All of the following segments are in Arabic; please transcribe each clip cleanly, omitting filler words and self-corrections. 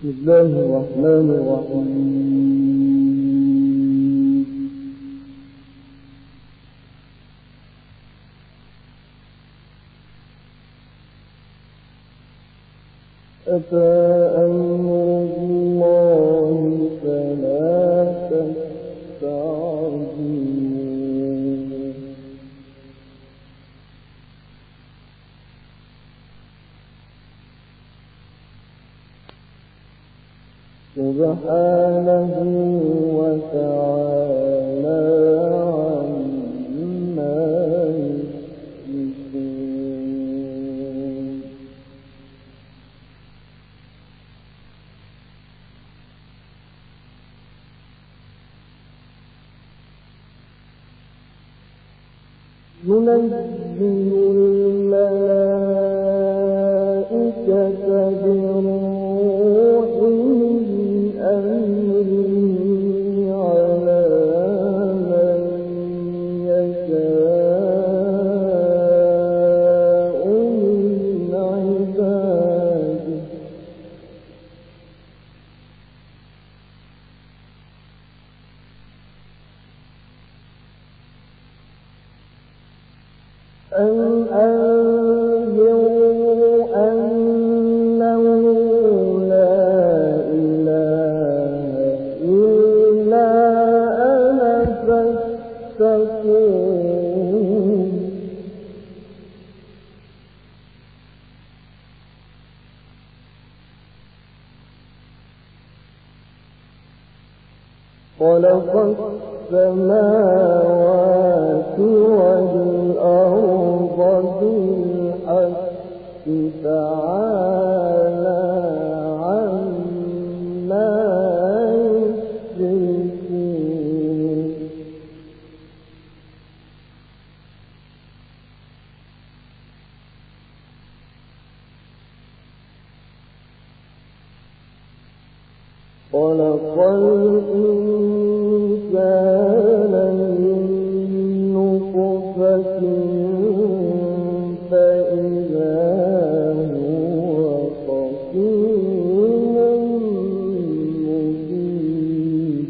بسم الله الرحمن الرحيم. أتى أمر الله فلا تستعجلوه سبحانه وتعالى عما يشركون. ينزل الملائكة بروح من أمره على من يشاء من عباده أن أنذروا أنه لا إله إلا أنا فاتقون. خلق السماوات والأرض بالحق تعالى عما يشركون. خلق الإنسان من نطفة فإذا هو خصيم مبين.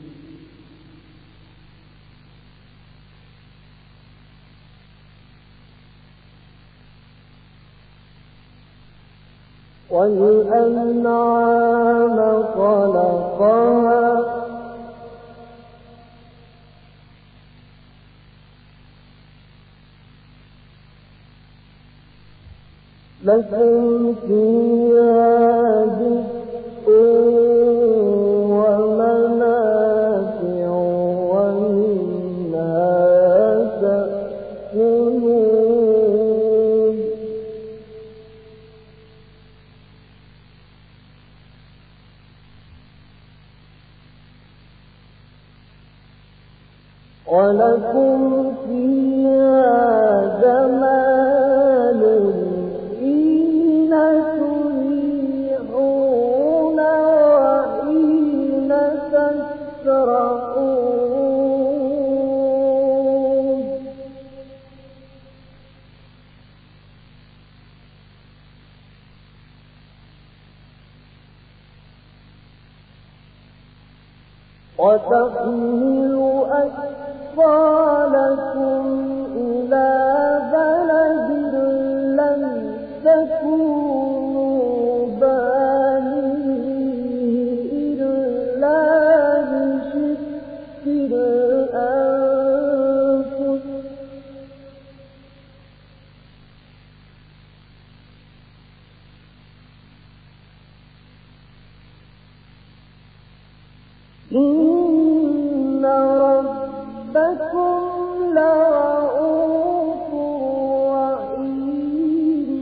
والأنعام خلقها لكم فيها دفء ومنافع ومنها تأكلون. ولكم فيها جمال حين تريحون وحين تسرحون. وتحمل أثقالكم إلى بلد لم تكونوا بالغيه إلا بشق الأنفس إن ربكم لرؤوف رحيم.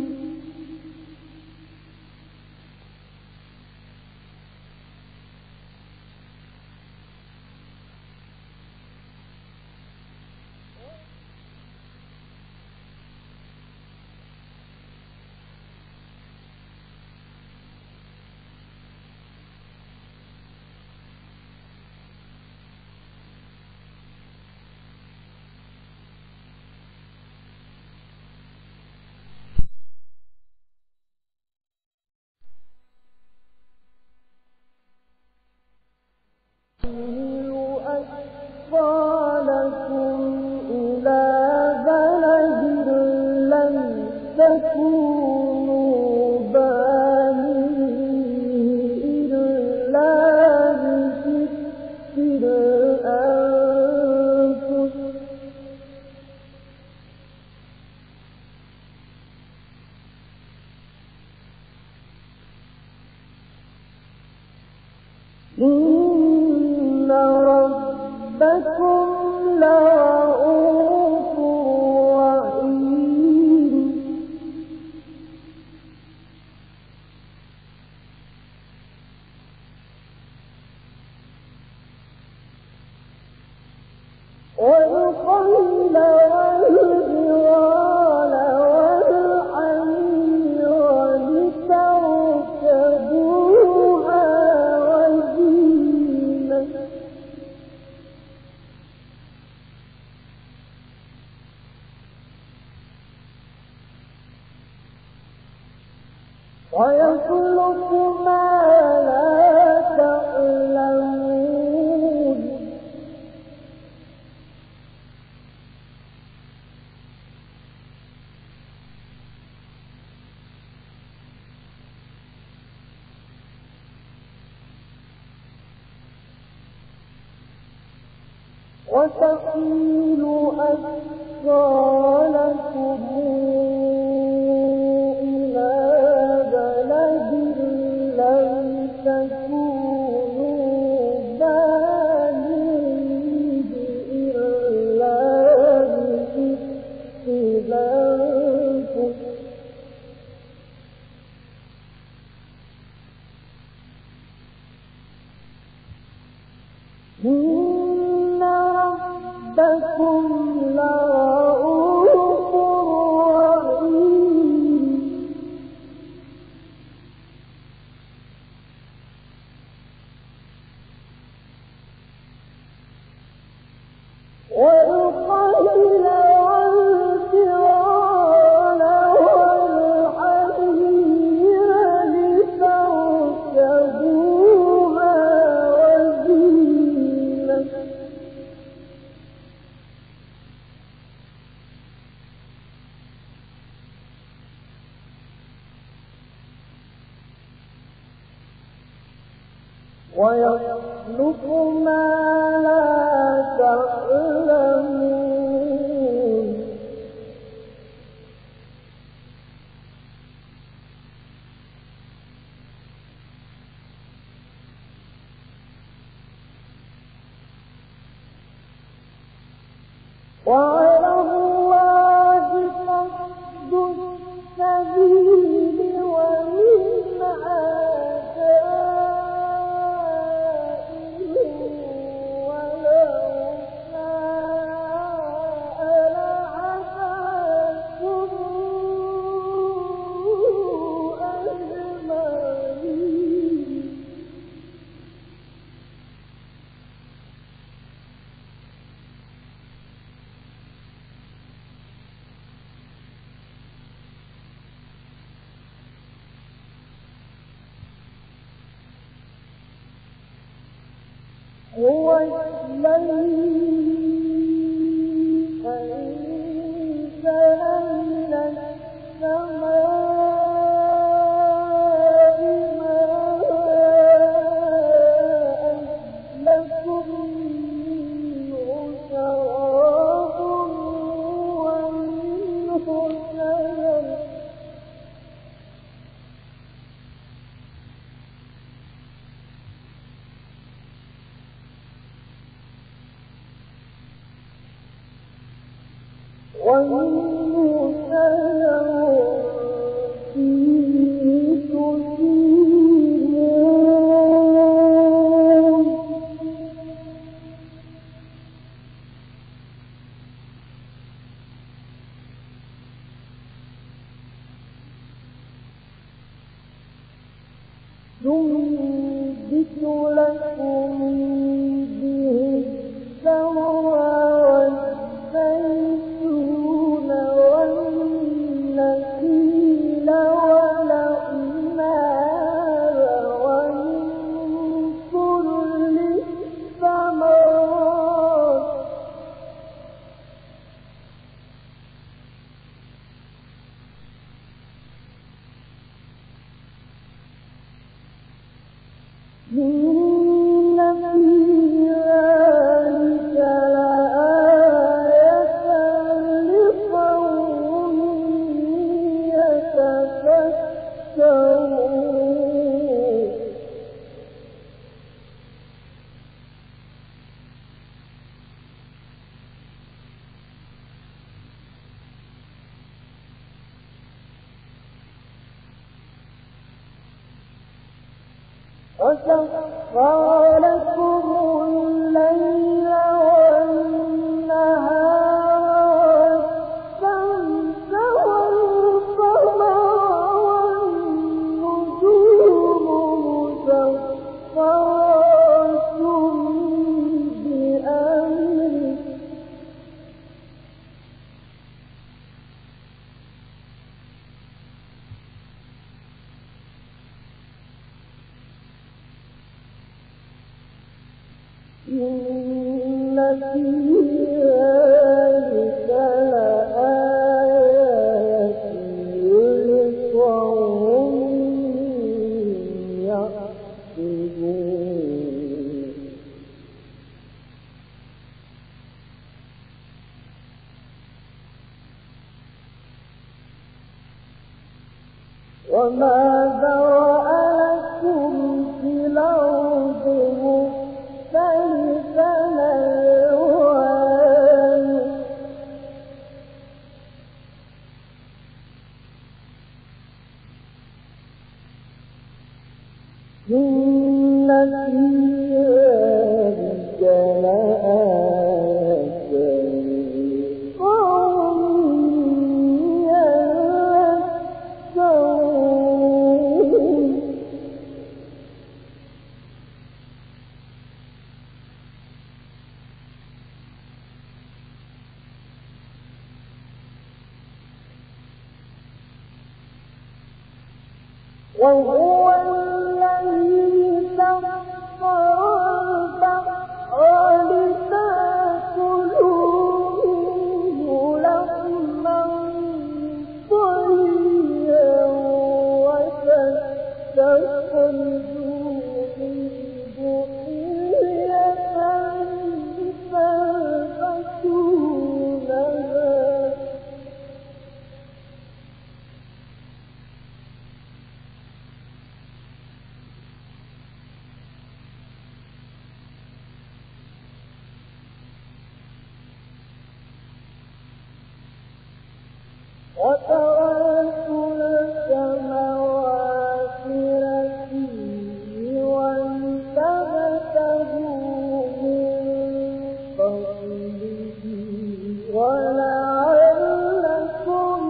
إن ربكم لرءوف رحيم والخيل والبغال والحمير لتركبوها وزينة ويخلق ما لا تعلمون وتحمل أثقالكم إلى بلد لم تكونوا بالغيه إلا بشق الأنفس إن ربكم لرءوف رحيم والخيل والبغال والحمير لتركبوها وزينة ويخلق ما لا تعلمون وعلى الله قصد السبيل ومنها هو الذي أنزل من السماء ماء لكم منه شراب ومنه شجر فيه تسيمون ينبت لكم به الزرع والزيتون والنخيل والأعناب ومن كل الثمرات إن في ذلك لآية لقوم يتفكرون وسخر لكم الليل والنهار والشمس والقمر والنجوم مسخرات بأمره إن في ذلك لآيات لقوم يعقلون وما ذرأ لكم في الأرض مختلفا ألوانه إن في ذلك لآيات لقوم يذكرون وهو الذي سخر البحر لتأكلوا منه لحما طريا وتستخرجوا منه حلية تلبسونها وترى الفلك مواخر فيه ولتبتغوا من فضله ولعلكم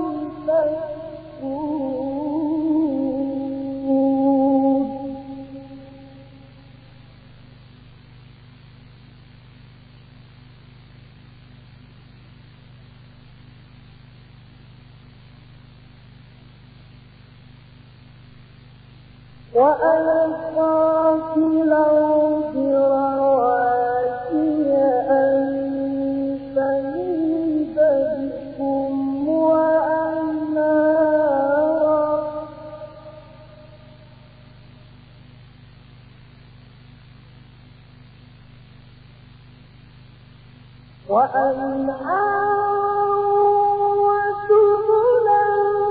تشكرون وألقى في الأرض رواسي أن تميد بكم وأنهارا وسبلا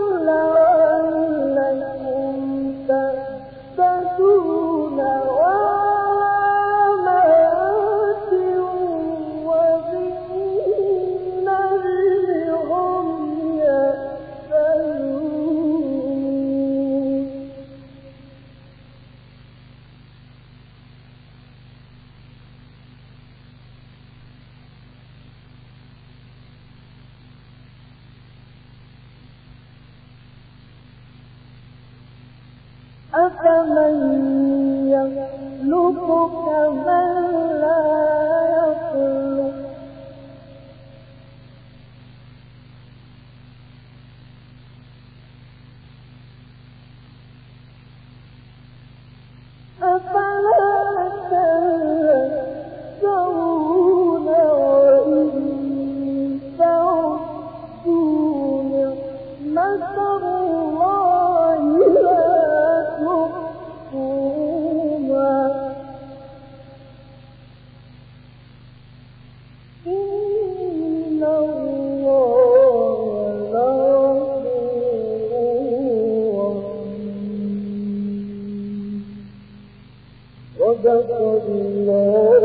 لعلكم تهتدون وعلامات وبالنجم هم يهتدون أفمن يخلق كمن لا يخلق أفلا تذكرون وإن تعدوا نعمة الله لا تحصوها إن الله لغفور رحيم. صدق الله